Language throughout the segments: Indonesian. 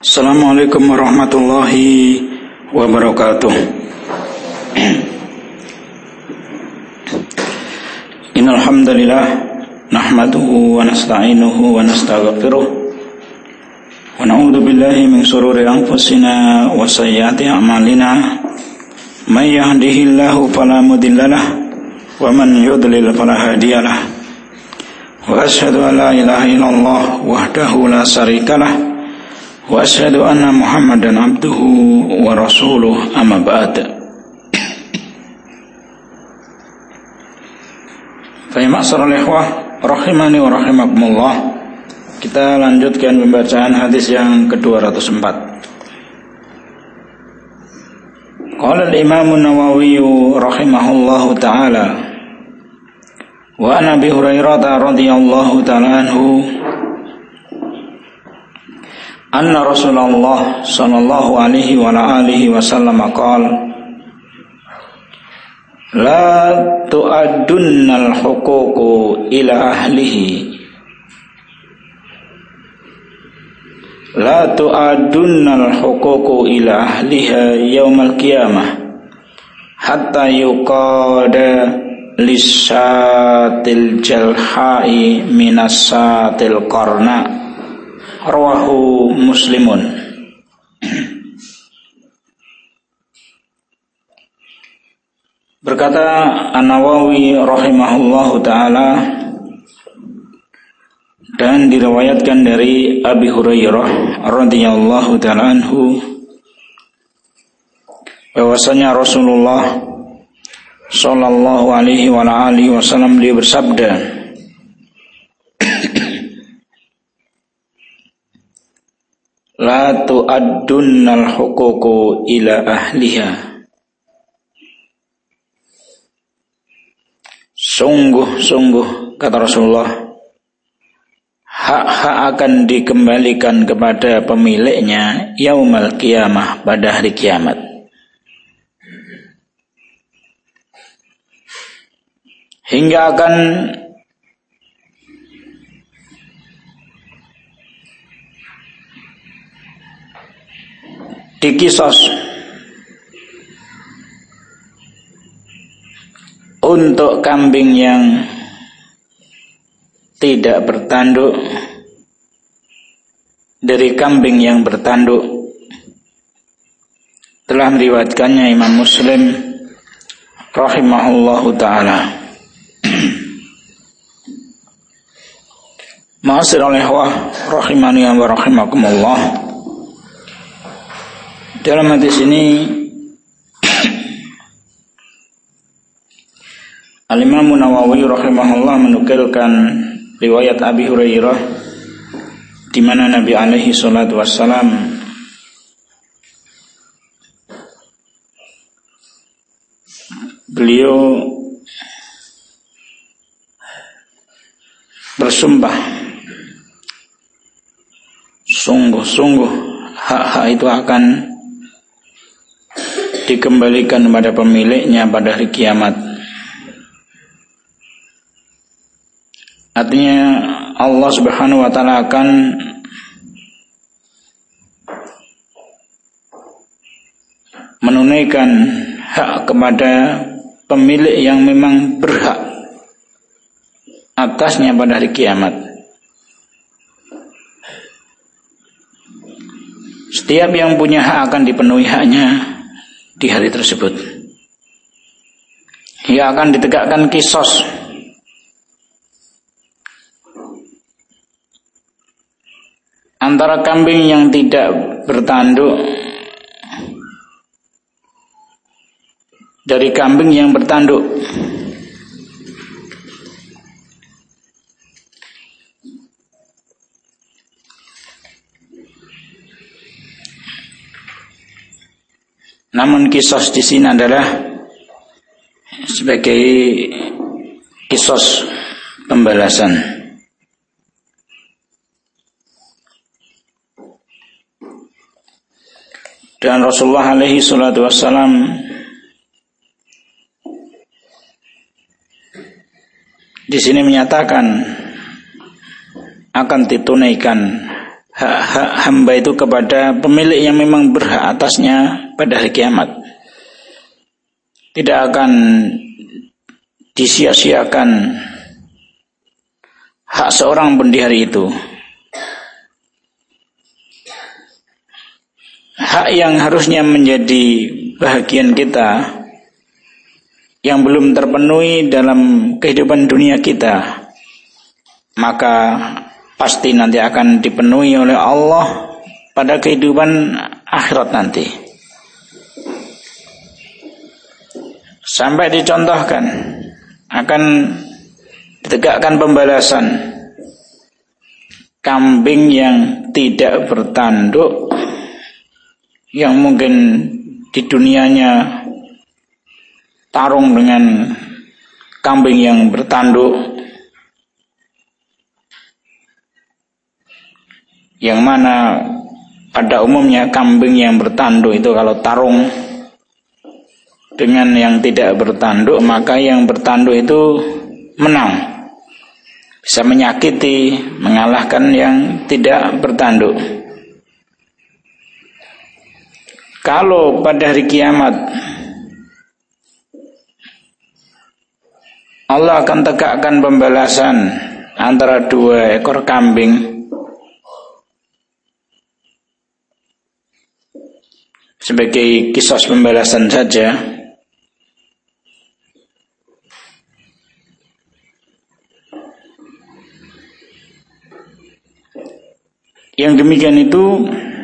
Assalamualaikum warahmatullahi wabarakatuh. Innal hamdalillah nahmaduhu wa nasta'inuhu wa nastaghfiruh wa na'udzu billahi min shururi anfusina wa sayyiati a'malina. May yahdihillahu fala mudhillalah wa man yudlil fala hadiyalah. Wa asyhadu an la ilaha illallah wahdahu la syarikalah wa asyhadu anna Muhammadan abduhu wa rasuluh, amma ba'd. Fa ya ma'syaral ikhwah rahimani wa rahimakumullah. Kita lanjutkan pembacaan hadis yang ke-204. Qala al-Imam an-Nawawi rahimahullahu taala wa an Abi Hurairah radhiyallahu taala anhu anna Rasulullah sallallahu alaihi wa alihi wasallam qala la tu'addunnal huququ ila ahlihi la tu'addunnal huququ ila ahliha yaumal qiyamah hatta yuqada lisatil jalha'i minasatil qarna. Rawahu Muslimun. Berkata An-Nawawi rahimahullahu ta'ala, dan diriwayatkan dari Abi Hurairah radhiyallahu ta'ala anhu, bahwasanya Rasulullah sallallahu alaihi wa alihi wasallam dia bersabda, la tu'addunnal huququ ila ahliha. Sungguh-sungguh, kata Rasulullah, hak-hak akan dikembalikan kepada pemiliknya yaumal qiyamah, pada hari kiamat. Hingga akan dikisos untuk kambing yang tidak bertanduk dari kambing yang bertanduk. Telah meriwayatkannya Imam Muslim rahimahullahu ta'ala. Ma'asyiral ikhwah rahimani wa rahimakumullah. Dalam hadis ini Al-Imam Nawawi rahimahullah menukilkan riwayat Abi Hurairah di mana Nabi alaihi salatu wassalam beliau bersumpah, sungguh-sungguh hak-hak itu akan dikembalikan kepada pemiliknya pada hari kiamat. Artinya Allah Subhanahu wa taala akan menunaikan hak kepada pemilik yang memang berhak atasnya pada hari kiamat. Setiap yang punya hak akan dipenuhi haknya di hari tersebut. Ia akan ditegakkan kisos antara kambing yang tidak bertanduk dari kambing yang bertanduk. Namun kisos di sini adalah sebagai kisos pembalasan. Dan Rasulullah alaihi salatu wassalam di sini menyatakan akan ditunaikan hak-hak hak hamba itu kepada pemilik yang memang berhak atasnya pada hari kiamat. Tidak akan disia-siakan hak seorang pun di hari itu. Hak yang harusnya menjadi bahagian kita yang belum terpenuhi dalam kehidupan dunia kita, maka pasti nanti akan dipenuhi oleh Allah pada kehidupan akhirat nanti. Sampai dicontohkan akan ditegakkan pembalasan kambing yang tidak bertanduk, yang mungkin di dunianya tarung dengan kambing yang bertanduk, yang mana pada umumnya kambing yang bertanduk itu kalau tarung dengan yang tidak bertanduk, maka yang bertanduk itu menang, bisa menyakiti, mengalahkan yang tidak bertanduk. Kalau pada hari kiamat Allah akan tegakkan pembalasan antara dua ekor kambing, sebagai kisos pembalasan saja, yang demikian itu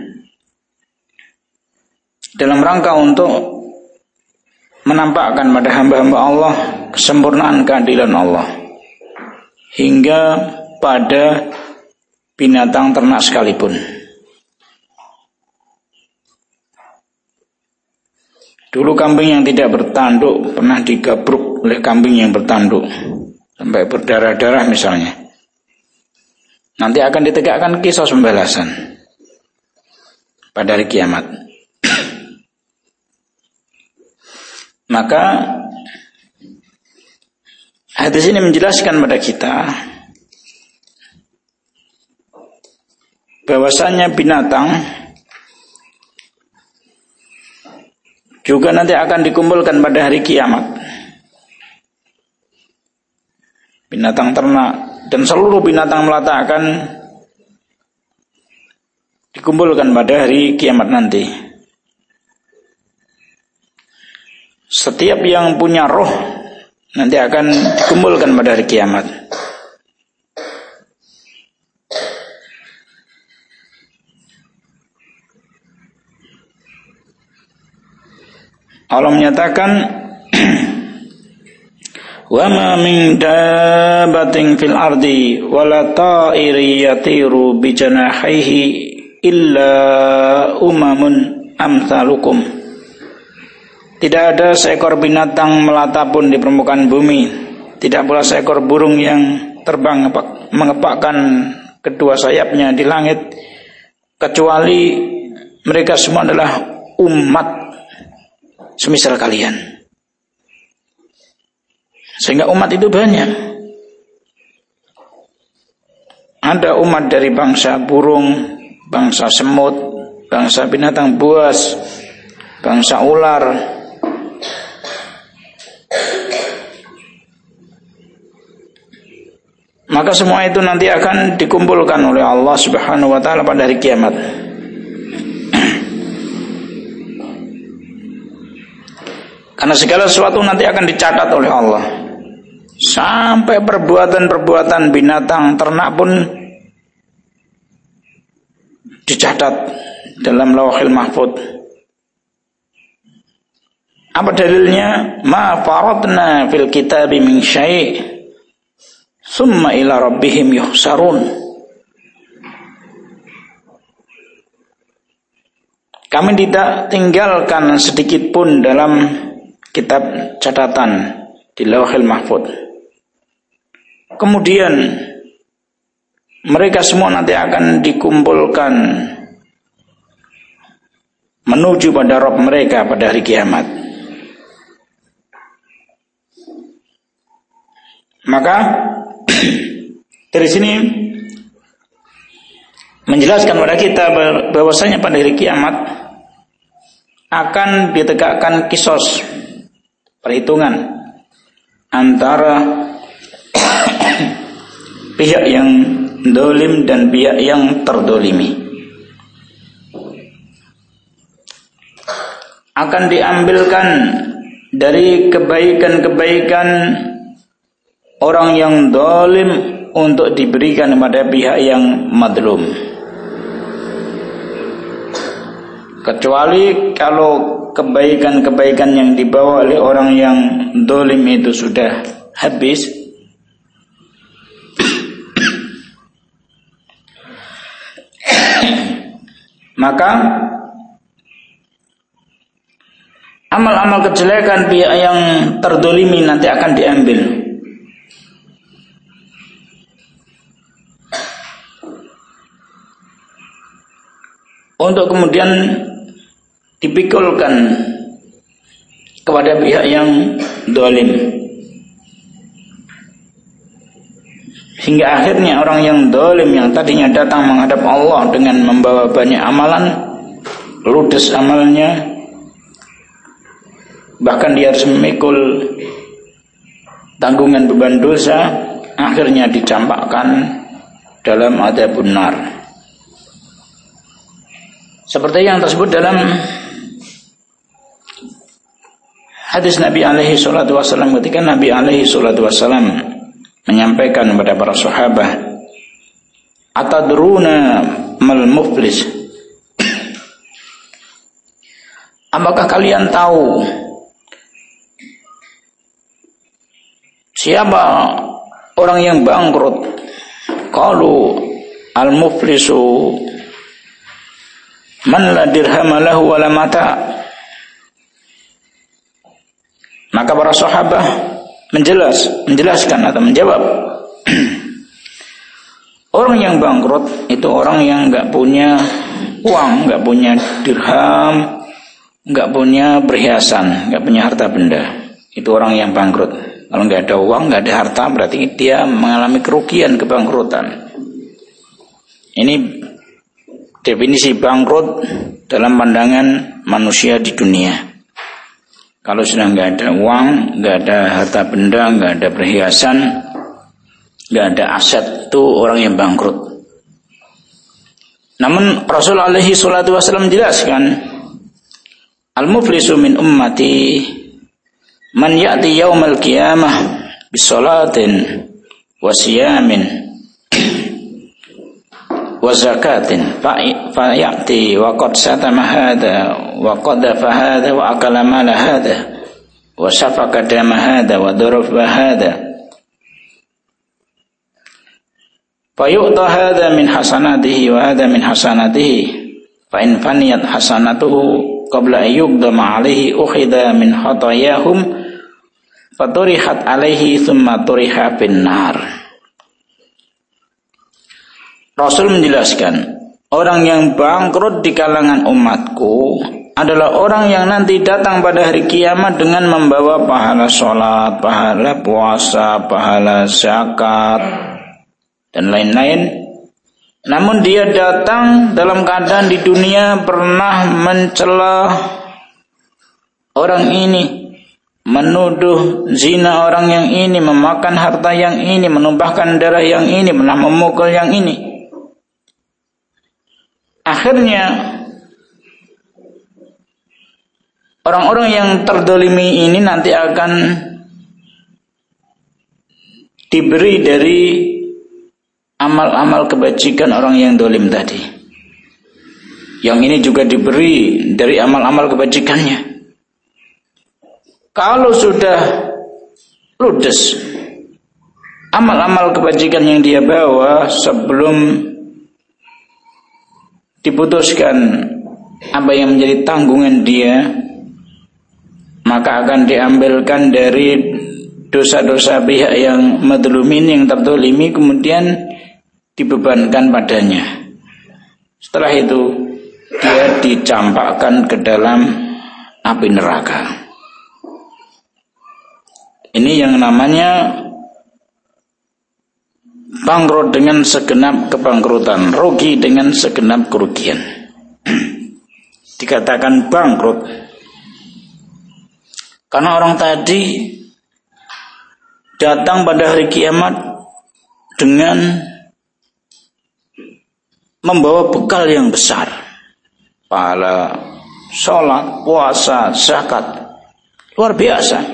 dalam rangka untuk menampakkan pada hamba-hamba Allah kesempurnaan keadilan Allah, hingga pada binatang ternak sekalipun. Dulu kambing yang tidak bertanduk pernah digabruk oleh kambing yang bertanduk sampai berdarah-darah misalnya. Nanti akan ditegakkan kisos pembalasan pada hari kiamat. Maka hadis ini menjelaskan pada kita bahwasanya binatang juga nanti akan dikumpulkan pada hari kiamat. Binatang ternak dan seluruh binatang melata akan dikumpulkan pada hari kiamat nanti. Setiap yang punya roh nanti akan dikumpulkan pada hari kiamat. Allah menyatakan wa ma min dabbatin fil ardi wala ta'iri yatiru bi janahihi illa umamun amsalukum. Tidak ada seekor binatang melata pun di permukaan bumi, tidak pula seekor burung yang terbang mengepakkan kedua sayapnya di langit, kecuali mereka semua adalah umat semisal kalian. Sehingga umat itu banyak. Ada umat dari bangsa burung, bangsa semut, bangsa binatang buas, bangsa ular. Maka semua itu nanti akan dikumpulkan oleh Allah Subhanahu wa taala pada hari kiamat. Karena segala sesuatu nanti akan dicatat oleh Allah. Sampai perbuatan-perbuatan binatang ternak pun dicatat dalam Lauhil Mahfuz. Apa dalilnya? Ma faradna fil kitabi min syai'. Summa ila rabbihim yuhsarun. Kami tidak tinggalkan sedikit pun dalam kitab catatan di Lauhil Mahfuz. Kemudian mereka semua nanti akan dikumpulkan menuju pada Rabb mereka pada hari kiamat. Maka dari sini menjelaskan kepada kita bahwasanya pada hari kiamat akan ditegakkan kisos, perhitungan antara pihak yang dolim dan pihak yang terdolimi. Akan diambilkan dari kebaikan-kebaikan orang yang dolim untuk diberikan kepada pihak yang madlum. Kecuali kalau kebaikan-kebaikan yang dibawa oleh orang yang dolim itu sudah habis, maka amal-amal kejelekan pihak yang terdolimi nanti akan diambil. Untuk kemudian dipikulkan kepada pihak yang dolim, hingga akhirnya orang yang dolim yang tadinya datang menghadap Allah dengan membawa banyak amalan, ludes amalnya, bahkan dia harus memikul tanggungan beban dosa, akhirnya dicampakkan dalam adzabun nar. Seperti yang tersebut dalam hadis Nabi alaihi salatu wasallam, ketika Nabi alaihi salatu wasallam menyampaikan kepada para sahabat, "Atadruna mal muflis?" Apakah kalian tahu siapa orang yang bangkrut? Qalu al-muflisu man la dirham lahu wa la mata. Maka para sahabat menjelaskan atau menjawab, orang yang bangkrut itu orang yang enggak punya uang, enggak punya dirham, enggak punya perhiasan, enggak punya harta benda. Itu orang yang bangkrut. Kalau enggak ada uang, enggak ada harta, berarti dia mengalami kerugian, kebangkrutan. Ini definisi bangkrut dalam pandangan manusia di dunia. Kalau sudah enggak ada uang, enggak ada harta benda, enggak ada perhiasan, enggak ada aset, itu orang yang bangkrut. Namun Rasul alaihi salatu wasallam menjelaskan, al-muflisu min ummati man ya'ti yaumal qiyamah bisolatin wa siyamin wa zakatin fa ya'ti wa qad satama hadha wa qadafa hadha wa akala mala hadha wa safaka dama hadha wa darafa hadha fa yu'ta hadha min hasanatihi wa hadha min hasanatihi fa in faniyat hasanatuhu qabla ayyuqdama alaihi ukhidha min khatayahum faturihat alaihi thumma turiha bin nar. Rasul menjelaskan, orang yang bangkrut di kalangan umatku adalah orang yang nanti datang pada hari kiamat dengan membawa pahala sholat, pahala puasa, pahala zakat, dan lain-lain. Namun dia datang dalam keadaan di dunia pernah mencela orang ini, menuduh zina orang yang ini, memakan harta yang ini, menumpahkan darah yang ini, pernah memukul yang ini. Akhirnya orang-orang yang terdolimi ini nanti akan diberi dari amal-amal kebajikan orang yang dolim tadi. Yang ini juga diberi dari amal-amal kebajikannya. Kalau sudah ludes amal-amal kebajikan yang dia bawa sebelum diputuskan apa yang menjadi tanggungan dia, maka akan diambilkan dari dosa-dosa pihak yang madlumin, yang terdolimi, kemudian dibebankan padanya. Setelah itu dia dicampakkan ke dalam api neraka. Ini yang namanya bangkrut dengan segenap kebangkrutan, rugi dengan segenap kerugian. Dikatakan bangkrut karena orang tadi datang pada hari kiamat dengan membawa bekal yang besar, pahala sholat, puasa, zakat, luar biasa.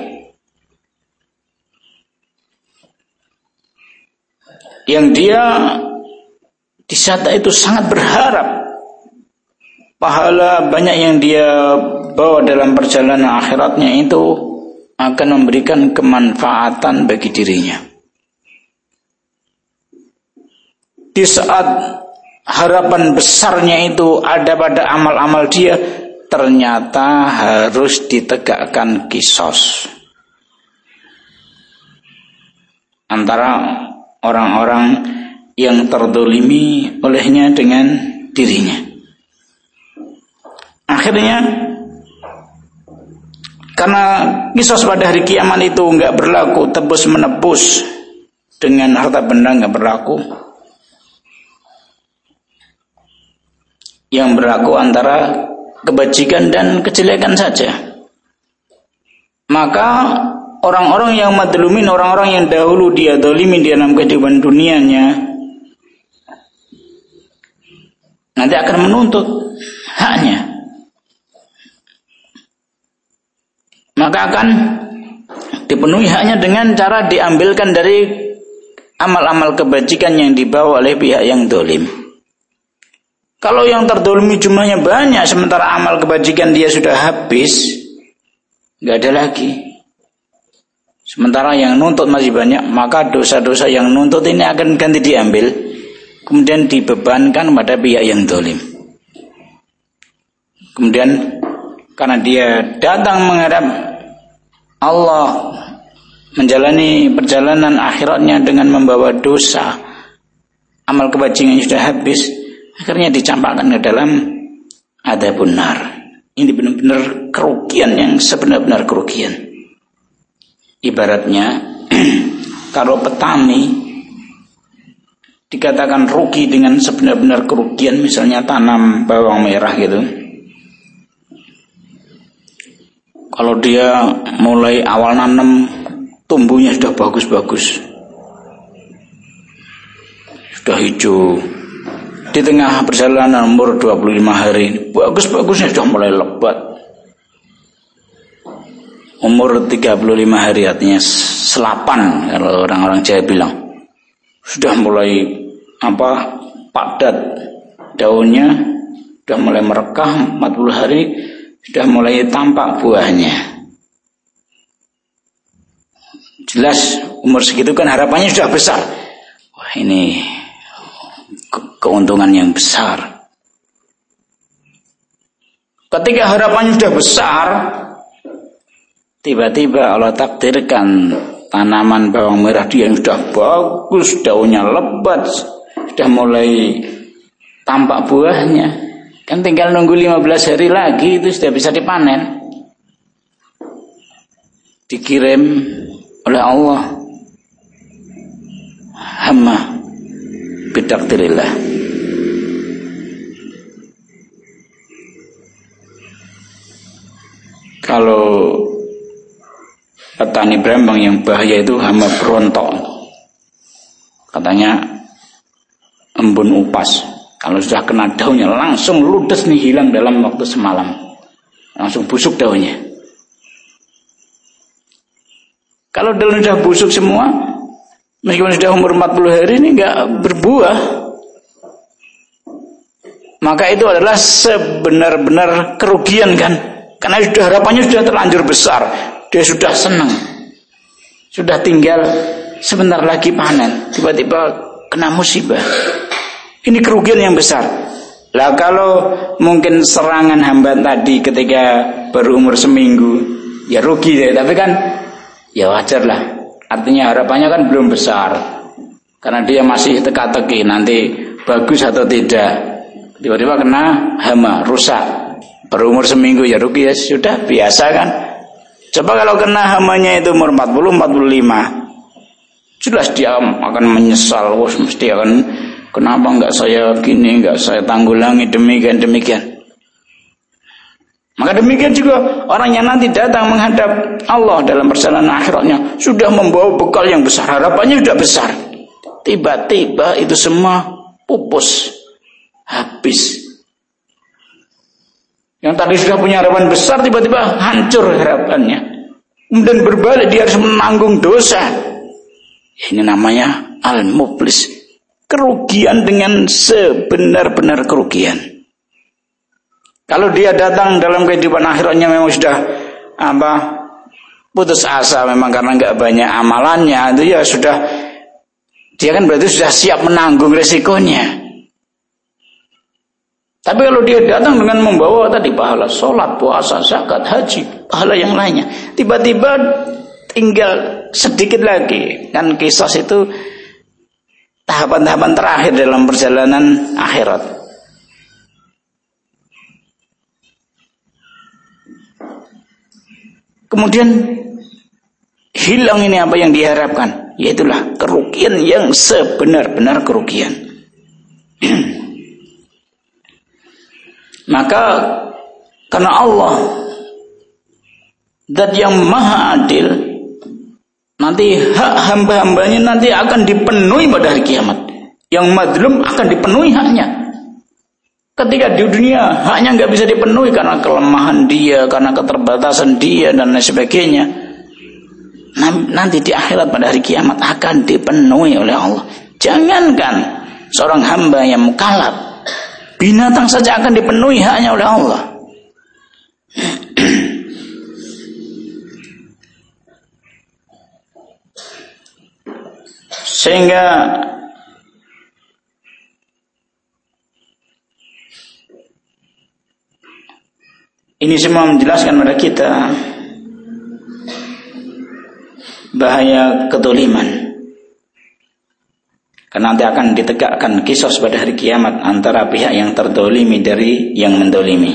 Yang dia di saat itu sangat berharap pahala banyak yang dia bawa dalam perjalanan akhiratnya itu akan memberikan kemanfaatan bagi dirinya. Di saat harapan besarnya itu ada pada amal-amal dia, ternyata harus ditegakkan kisos antara orang-orang yang terdolimi olehnya dengan dirinya. Akhirnya karena kisos pada hari kiamat itu enggak berlaku, tebus menebus dengan harta benda enggak berlaku. Yang berlaku antara kebajikan dan kejelekan saja. Maka orang-orang yang madlumin, orang-orang yang dahulu dia dolimin di dalam kehidupan dunianya, nanti akan menuntut haknya. Maka akan dipenuhi haknya dengan cara diambilkan dari amal-amal kebajikan yang dibawa oleh pihak yang dolim. Kalau yang terdolimi jumlahnya banyak, sementara amal kebajikan dia sudah habis, nggak ada lagi. Sementara yang nuntut masih banyak, maka dosa-dosa yang nuntut ini akan ganti diambil, kemudian dibebankan pada pihak yang dolim. Kemudian karena dia datang menghadap Allah, menjalani perjalanan akhiratnya dengan membawa dosa, amal kebajikan sudah habis, akhirnya dicampakkan ke dalam adzabun nar. Ini benar-benar kerugian yang sebenar-benar kerugian. Ibaratnya kalau petani dikatakan rugi dengan sebenar-benar kerugian, misalnya tanam bawang merah gitu. Kalau dia mulai awal nanam, tumbuhnya sudah bagus-bagus, sudah hijau. Di tengah perjalanan umur 25 hari, bagus-bagusnya sudah mulai lebat. Umur 35 hari, artinya selapan kalau orang-orang Jawa bilang, sudah mulai padat daunnya, sudah mulai merekah. 40 hari sudah mulai tampak buahnya. Jelas umur segitu kan harapannya sudah besar. Wah, ini keuntungan yang besar. Ketika harapannya sudah besar, tiba-tiba Allah takdirkan tanaman bawang merah dia yang sudah bagus, daunnya lebat, sudah mulai tampak buahnya. Kan tinggal nunggu 15 hari lagi itu sudah bisa dipanen. Dikirim oleh Allah. Hamma bitakdirillah. Kalau petani berambang yang bahaya itu hama berontok. Katanya embun upas. Kalau sudah kena daunnya langsung ludes nih, hilang dalam waktu semalam. Langsung busuk daunnya. Kalau daun sudah busuk semua, meskipun sudah umur 40 hari ini enggak berbuah, maka itu adalah sebenar-benar kerugian kan. Karena sudah harapannya sudah terlanjur besar. Dia sudah senang. Sudah tinggal sebentar lagi panen, tiba-tiba kena musibah. Ini kerugian yang besar. Lah kalau mungkin serangan hamba tadi ketika baru umur seminggu, ya rugi deh. Tapi kan ya wajar lah. Artinya harapannya kan belum besar. Karena dia masih teka-teki nanti bagus atau tidak. Tiba-tiba kena hama, rusak. Baru umur seminggu ya rugi, ya sudah biasa kan. Coba kalau kena hamanya itu umur 40, 45. jelas dia akan menyesal. Mesti akan, kenapa enggak saya gini, enggak saya tanggulangi demikian. Maka demikian juga orang yang nanti datang menghadap Allah dalam perjalanan akhiratnya sudah membawa bekal yang besar, harapannya sudah besar. Tiba-tiba itu semua pupus, habis. Yang tadi sudah punya harapan besar tiba-tiba hancur harapannya. Kemudian berbalik dia harus menanggung dosa. Ini namanya al-muflis, kerugian dengan sebenar-benar kerugian. Kalau dia datang dalam kehidupan akhiratnya memang sudah putus asa memang karena enggak banyak amalannya, itu ya sudah, dia kan berarti sudah siap menanggung resikonya. Tapi kalau dia datang dengan membawa tadi pahala sholat, puasa, zakat, haji, pahala yang lainnya, tiba-tiba tinggal sedikit lagi, kan kisos itu tahapan-tahapan terakhir dalam perjalanan akhirat. Kemudian hilang ini apa yang diharapkan, yaitulah kerugian yang sebenar-benar kerugian. Maka karena Allah zat yang maha adil, nanti hak hamba-hambanya nanti akan dipenuhi pada hari kiamat. Yang mazlum akan dipenuhi haknya. Ketika di dunia haknya nggak bisa dipenuhi karena kelemahan dia, karena keterbatasan dia dan lain sebagainya. Nanti di akhirat pada hari kiamat akan dipenuhi oleh Allah. Jangankan seorang hamba yang mukallaf, binatang saja akan dipenuhi haknya oleh Allah. Sehingga ini semua menjelaskan kepada kita bahaya kedoliman. Karena nanti akan ditegakkan kisos pada hari kiamat antara pihak yang terdolimi dari yang mendolimi.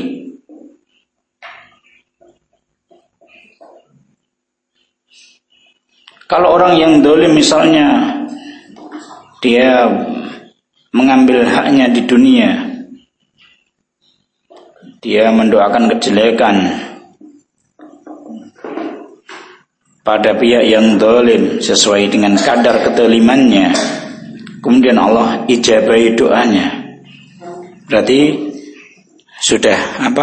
Kalau orang yang dolim misalnya dia mengambil haknya di dunia, dia mendoakan kejelekan pada pihak yang dolim sesuai dengan kadar kedolimannya, kemudian Allah ijabahi doanya, berarti sudah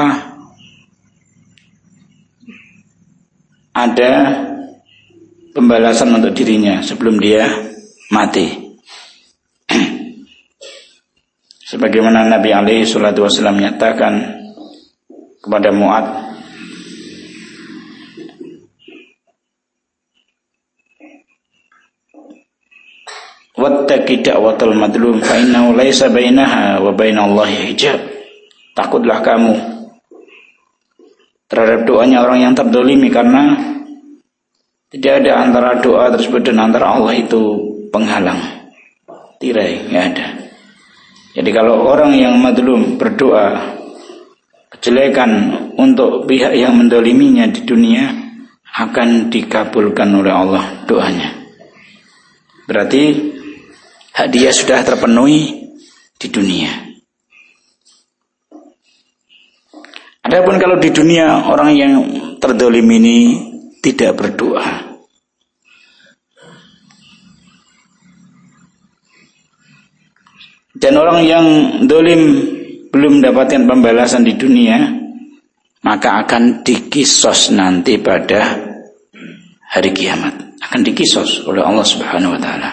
ada pembalasan untuk dirinya sebelum dia mati. Sebagaimana Nabi alaihi salatu wasallam menyatakan kepada Mu'ad, wattaqi da'watal madlum fa innahu laisa bainaha wa bainallahi hijab. Takutlah kamu terhadap doanya orang yang terdolimi, karena tidak ada antara doa tersebut dan antara Allah itu penghalang, tirai, nggak ada. Jadi kalau orang yang madlum berdoa kejelekan untuk pihak yang mendoliminya di dunia, akan dikabulkan oleh Allah doanya. Berarti hak dia sudah terpenuhi di dunia. Adapun kalau di dunia orang yang terdolim ini tidak berdoa, dan orang yang dolim belum mendapatkan pembalasan di dunia, maka akan dikisos nanti pada hari kiamat, akan dikisos oleh Allah Subhanahu wa taala.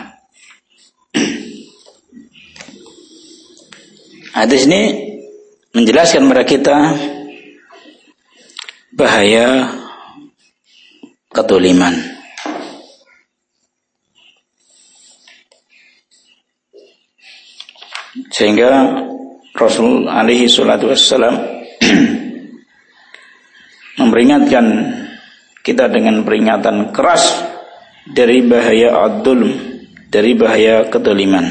Hadis ini menjelaskan kepada kita bahaya kedoliman. Sehingga Rasul alaihi salatu wassalam memperingatkan kita dengan peringatan keras dari bahaya ad-dulm, dari bahaya kedoliman.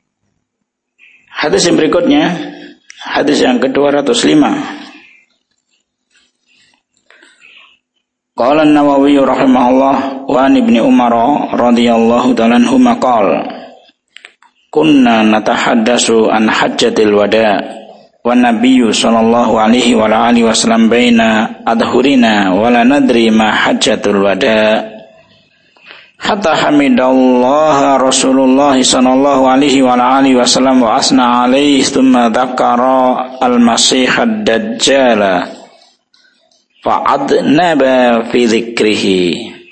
Hadis yang berikutnya, hadis yang ke-205, Qala an-Nawawi rahimahullah wa an Ibnu Umar radhiyallahu ta'ala anhuma qala kunna natahaddatsu an hajjatil wada' wa nabiyyu sallallahu alaihi wa alihi wasallam baina adhurina wa la nadri ma hajjatul wada' hatta hamidallaha Rasulullah sallallahu alaihi wa alihi wasallam wa asna alaihi thumma dzakara al-masih ad-dajjal fa'adnaba fi dzikrihi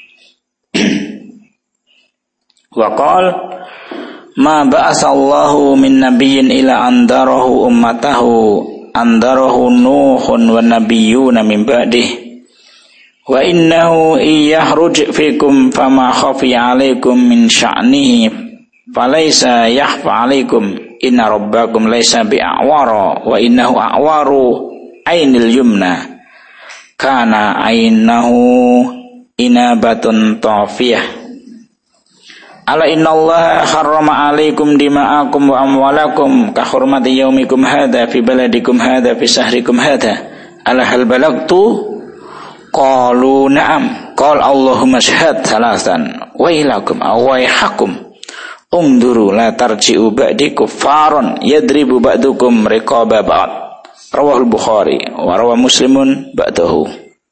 wa qala ma ba'asallahu min nabiyyin ila andarahu ummatahu andarahu nuhun wa nabiyyuna min ba'dihi wa innahu iyahruj fikum fama khafiya alaikum min sya'nihi falaysa yakhfa alaikum inna rabbakum laysa bi'awara wa innahu a'waru ainil yumna kana ainahu inabatun tafiyah ala innallaha harrama alaikum dima'akum wa amwalakum ka hurmati yaumikum hadha fi baladikum hadha fi sahrikum hadha ala hal balagtu qalu na'am qala allahumma shahad salasan wailakum awaihakum unduru la tarji'u ba'di kuffaron yadribu ba'dukum riqaba ba'd rawahul Bukhari wa rawa Muslimun ba'dahu.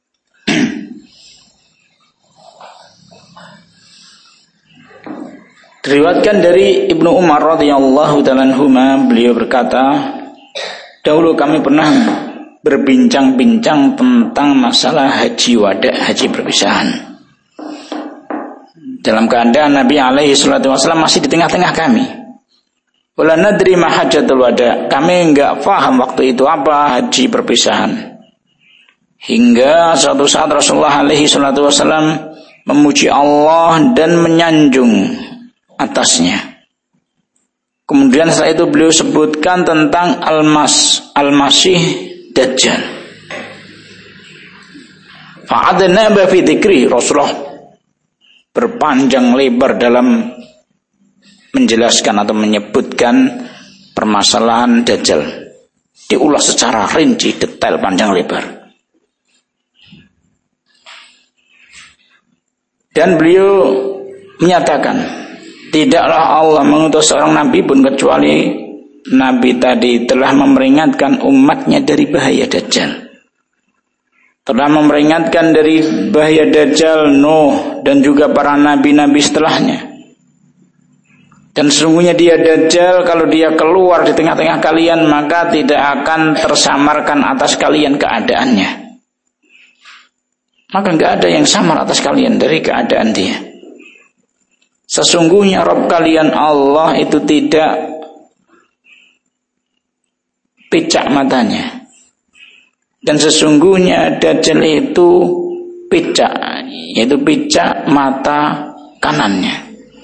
Diriwayatkan dari Ibnu Umar radhiyallahu ta'ala anhuma, beliau berkata, dahulu kami pernah berbincang-bincang tentang masalah haji wada', haji perpisahan. Dalam keadaan Nabi alaihi salatu wasallam masih di tengah-tengah kami. Wala nadri ma hajjatul wada', kami enggak paham waktu itu apa haji perpisahan. Hingga suatu saat Rasulullah alaihi salatu wasallam memuji Allah dan menyanjung atasnya. Kemudian setelah itu beliau sebutkan tentang al-masih dajjal. Fa'adna ba fi dzikri, Rasulullah berpanjang lebar dalam menjelaskan atau menyebutkan permasalahan dajjal. Diulas secara rinci, detail, panjang lebar. Dan beliau menyatakan, tidaklah Allah mengutus seorang nabi pun kecuali nabi tadi telah memperingatkan umatnya dari bahaya dajjal. Telah memperingatkan dari bahaya dajjal Nuh dan juga para nabi-nabi setelahnya. Dan sesungguhnya dia dajjal, kalau dia keluar di tengah-tengah kalian maka tidak akan tersamarkan atas kalian keadaannya. Maka enggak ada yang samar atas kalian dari keadaan dia. Sesungguhnya Rabb kalian Allah itu tidak picak matanya. Dan sesungguhnya dajjal itu picak, yaitu picak mata kanannya.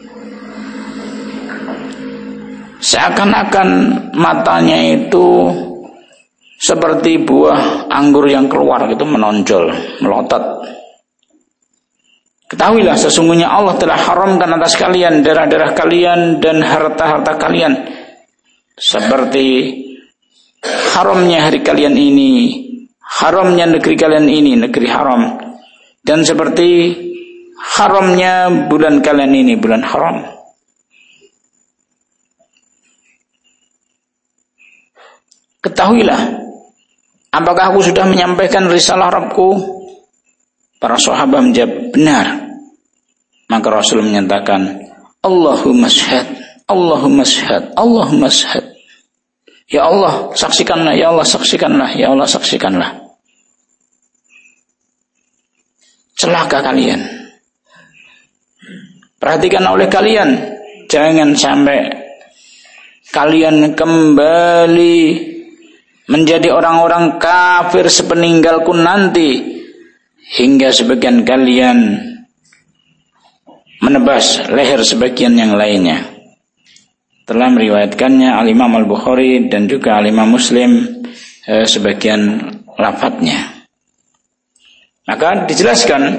Seakan-akan matanya itu seperti buah anggur yang keluar gitu, menonjol, melotot. Ketahuilah sesungguhnya Allah telah haramkan atas kalian darah-darah kalian dan harta-harta kalian, seperti haramnya hari kalian ini, haramnya negeri kalian ini, negeri haram, dan seperti haramnya bulan kalian ini, bulan haram. Ketahuilah, apakah aku sudah menyampaikan risalah Rabbku? Para sahabat menjawab, benar. Maka Rasul menyatakan, Allahumma syahad, Allahumma syahad, Allahumma syahad. Ya Allah, saksikanlah, ya Allah, saksikanlah, ya Allah, saksikanlah. Celaka kalian. Perhatikan oleh kalian, jangan sampai kalian kembali menjadi orang-orang kafir sepeninggalku nanti, hingga sebagian kalian menebas leher sebagian yang lainnya. Telah meriwayatkannya Al-Imam Al-Bukhari dan juga Al-Imam Muslim sebagian lafadznya. Maka dijelaskan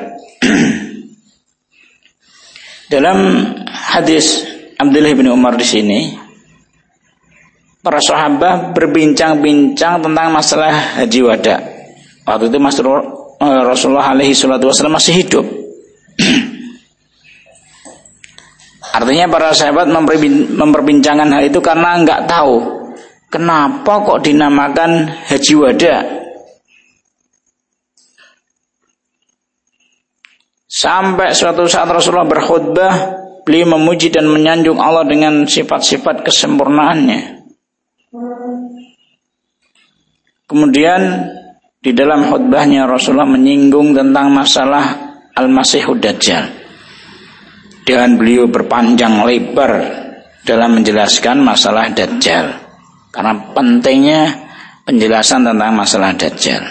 dalam hadis Abdullah bin Umar di sini, para sahabat berbincang-bincang tentang masalah haji wada. Waktu itu Rasulullah alaihi salatu wasallam masih hidup. Artinya para sahabat memperbincangkan hal itu karena enggak tahu kenapa kok dinamakan haji wada. Sampai suatu saat Rasulullah berkhutbah, beliau memuji dan menyanjung Allah dengan sifat-sifat kesempurnaannya. Kemudian di dalam khutbahnya Rasulullah menyinggung tentang masalah Al-Masihud Dajjal. Dan beliau berpanjang lebar dalam menjelaskan masalah Dajjal. Karena pentingnya penjelasan tentang masalah Dajjal.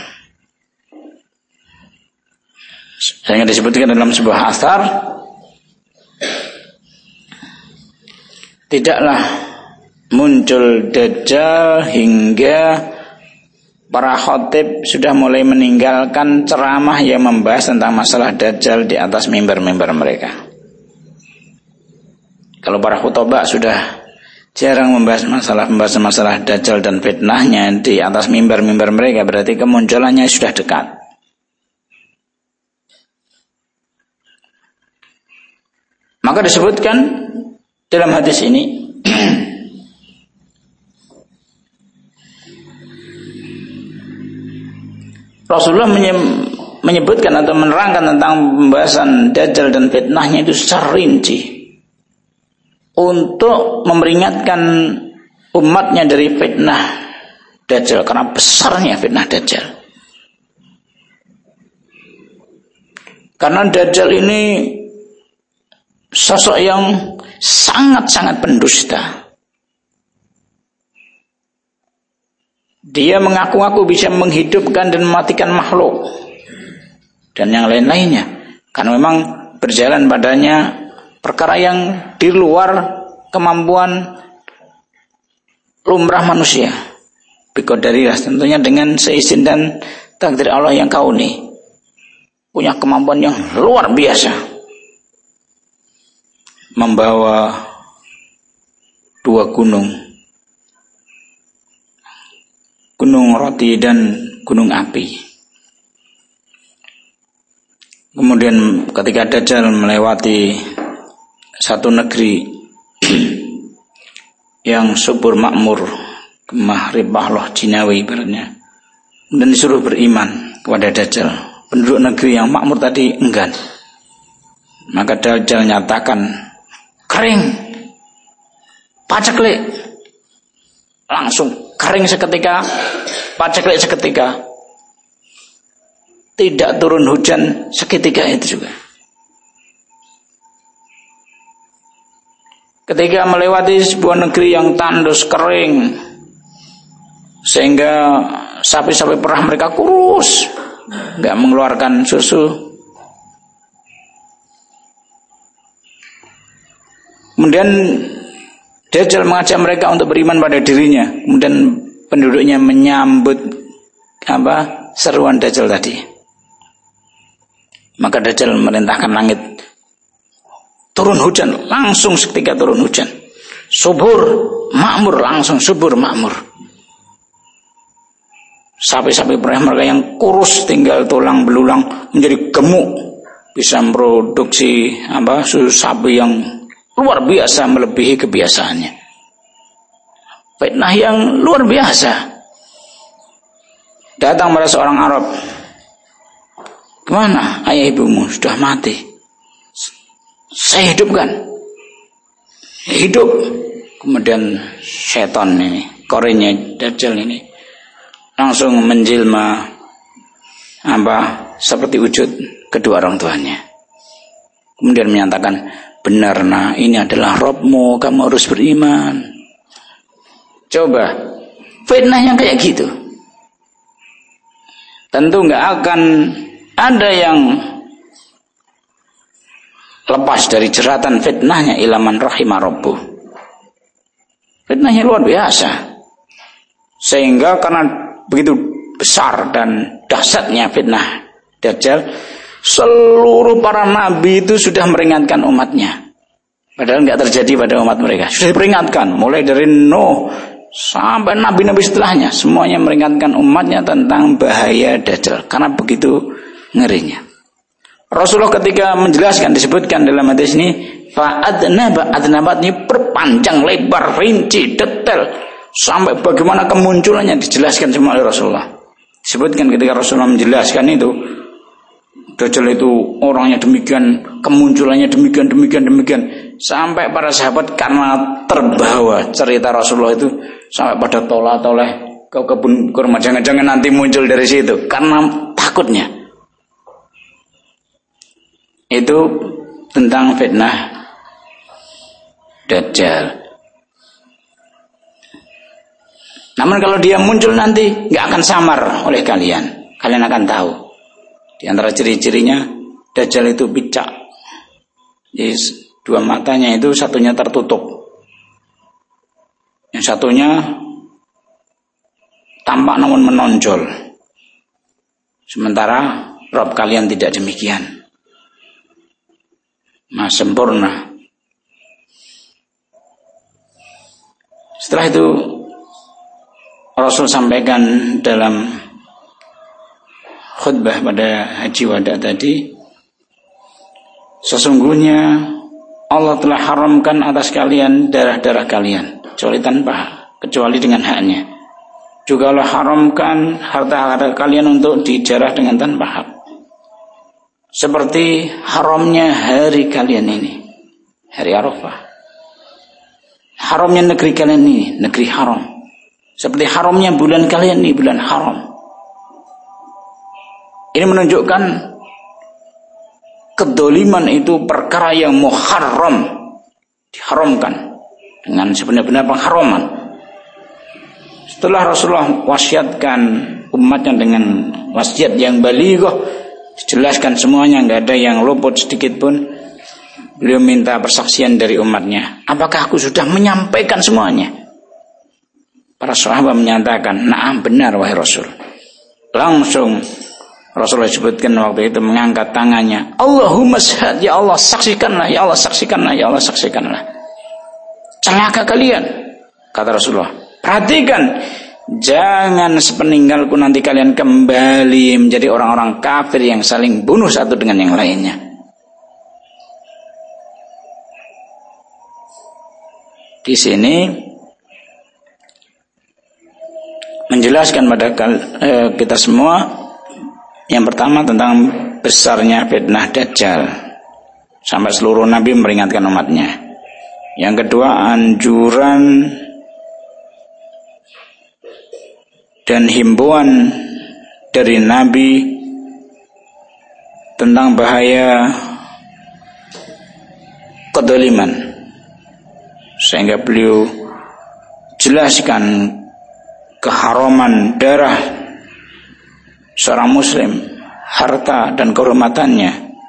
Sehingga disebutkan dalam sebuah athar, tidaklah muncul Dajjal hingga para khatib sudah mulai meninggalkan ceramah yang membahas tentang masalah Dajjal di atas mimbar-mimbar mereka. Kalau para khutbah sudah jarang membahas masalah Dajjal dan fitnahnya di atas mimbar-mimbar mereka, berarti kemunculannya sudah dekat. Maka disebutkan dalam hadis ini Rasulullah menyebutkan atau menerangkan tentang pembahasan Dajjal dan fitnahnya itu secara rinci untuk memperingatkan umatnya dari fitnah Dajjal, karena besarnya fitnah Dajjal. Karena Dajjal ini sosok yang sangat-sangat pendusta. Dia mengaku-ngaku bisa menghidupkan dan mematikan makhluk dan yang lain-lainnya, karena memang berjalan padanya perkara yang di luar kemampuan lumrah manusia. Biqadarillah, tentunya dengan seizin dan takdir Allah yang kauni, punya kemampuan yang luar biasa. Membawa dua gunung, gunung roti dan gunung api. Kemudian ketika Dajjal melewati satu negeri yang subur makmur, Mahribahloh Jinawi ibaratnya, dan disuruh beriman kepada Dajjal. Penduduk negeri yang makmur tadi enggan. Maka Dajjal nyatakan, kering, paceklik, langsung kering seketika, paceklik seketika, tidak turun hujan seketika itu juga. Ketika melewati sebuah negeri yang tandus kering, sehingga sapi-sapi perah mereka kurus, nggak mengeluarkan susu. Kemudian Dajjal mengajak mereka untuk beriman pada dirinya. Kemudian penduduknya menyambut seruan Dajjal tadi. Maka Dajjal merintahkan langit, turun hujan, langsung seketika turun hujan. Subur makmur, langsung subur makmur. Sapi-sapi perah mereka yang kurus tinggal tulang belulang menjadi gemuk, bisa memproduksi susu sapi yang luar biasa, melebihi kebiasaannya. Fitnah yang luar biasa. Datang pada seorang Arab, "Gimana ayah ibumu? Sudah mati." "Saya hidupkan." "Hidup." Kemudian setan ini, korennya Dajjal ini, langsung menjelma seperti wujud kedua orang tuanya. Kemudian menyatakan, "Benar nah, ini adalah Rabbmu, kamu harus beriman." Coba, fitnah yang kayak gitu. Tentu nggak akan ada yang lepas dari jeratan fitnahnya, ilaman rahimah rabbuh. Fitnahnya luar biasa. Sehingga karena begitu besar dan dahsyatnya fitnah Dajjal, seluruh para nabi itu sudah meringatkan umatnya. Padahal nggak terjadi pada umat mereka. Sudah diperingatkan, mulai dari Nuh sampai nabi-nabi setelahnya, semuanya meringatkan umatnya tentang bahaya Dajjal. Karena begitu ngerinya. Rasulullah ketika menjelaskan disebutkan dalam hadis ini adnabat ini perpanjang lebar, rinci, detail sampai bagaimana kemunculannya dijelaskan semua oleh Rasulullah. Disebutkan ketika Rasulullah menjelaskan itu, Dajjal itu orangnya demikian, kemunculannya demikian sampai para sahabat karena terbawa cerita Rasulullah itu sampai pada toleh ke kebun kurma, jangan-jangan nanti muncul dari situ karena takutnya. Itu tentang fitnah Dajjal. Namun kalau dia muncul nanti nggak akan samar oleh kalian. Kalian akan tahu. Di antara ciri-cirinya Dajjal itu picak. Jadi dua matanya itu satunya tertutup. Yang satunya tampak namun menonjol. Sementara Rabb kalian tidak demikian. Maha sempurna. Setelah itu Rasul sampaikan dalam khutbah pada Haji Wada tadi, sesungguhnya Allah telah haramkan atas kalian darah-darah kalian kecuali dengan haknya. Juga Allah haramkan harta-harta kalian untuk dijarah dengan tanpa hak. Seperti haramnya hari kalian ini, hari Arafah. Haramnya negeri kalian ini, negeri haram. Seperti haramnya bulan kalian ini, bulan haram. Ini menunjukkan kedoliman itu perkara yang muharram, diharamkan dengan sebenar-benar pengharaman. Setelah Rasulullah wasiatkan umatnya dengan wasiat yang balighah, dijelaskan semuanya, nggak ada yang luput sedikit pun. Beliau minta persaksian dari umatnya. Apakah aku sudah menyampaikan semuanya? Para sahabat menyatakan, "Na'am, benar wahai Rasul." Langsung Rasulullah sebutkan waktu itu mengangkat tangannya, "Allahumma syahad, ya Allah saksikanlah, ya Allah saksikanlah, ya Allah saksikanlah." Celaka kalian, kata Rasulullah. Perhatikan, jangan sepeninggalku nanti kalian kembali menjadi orang-orang kafir yang saling bunuh satu dengan yang lainnya. Di sini menjelaskan pada kita semua, yang pertama tentang besarnya fitnah Dajjal, sampai seluruh Nabi memperingatkan umatnya. Yang kedua, anjuran dan himbauan dari Nabi tentang bahaya kedoliman, sehingga beliau jelaskan keharaman darah seorang muslim, harta dan kehormatannya.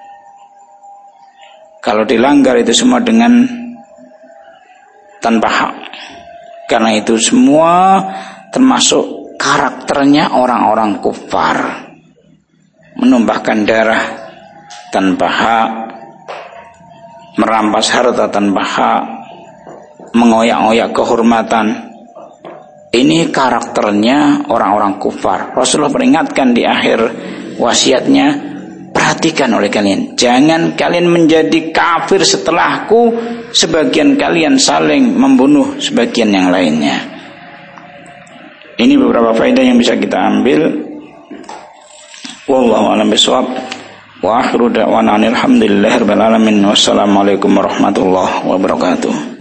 Kalau dilanggar itu semua dengan tanpa hak. Karena itu semua termasuk karakternya orang-orang kufar, menumpahkan darah tanpa hak, merampas harta tanpa hak, mengoyak-oyak kehormatan. Ini karakternya orang-orang kufar. Rasulullah peringatkan di akhir wasiatnya, perhatikan oleh kalian, jangan kalian menjadi kafir setelahku, sebagian kalian saling membunuh sebagian yang lainnya. Ini beberapa faedah yang bisa kita ambil. Wallahu a'lam bishawab. Wa akhiru da'wana alhamdulillahirabbil alamin. Wassalamualaikum warahmatullahi wabarakatuh.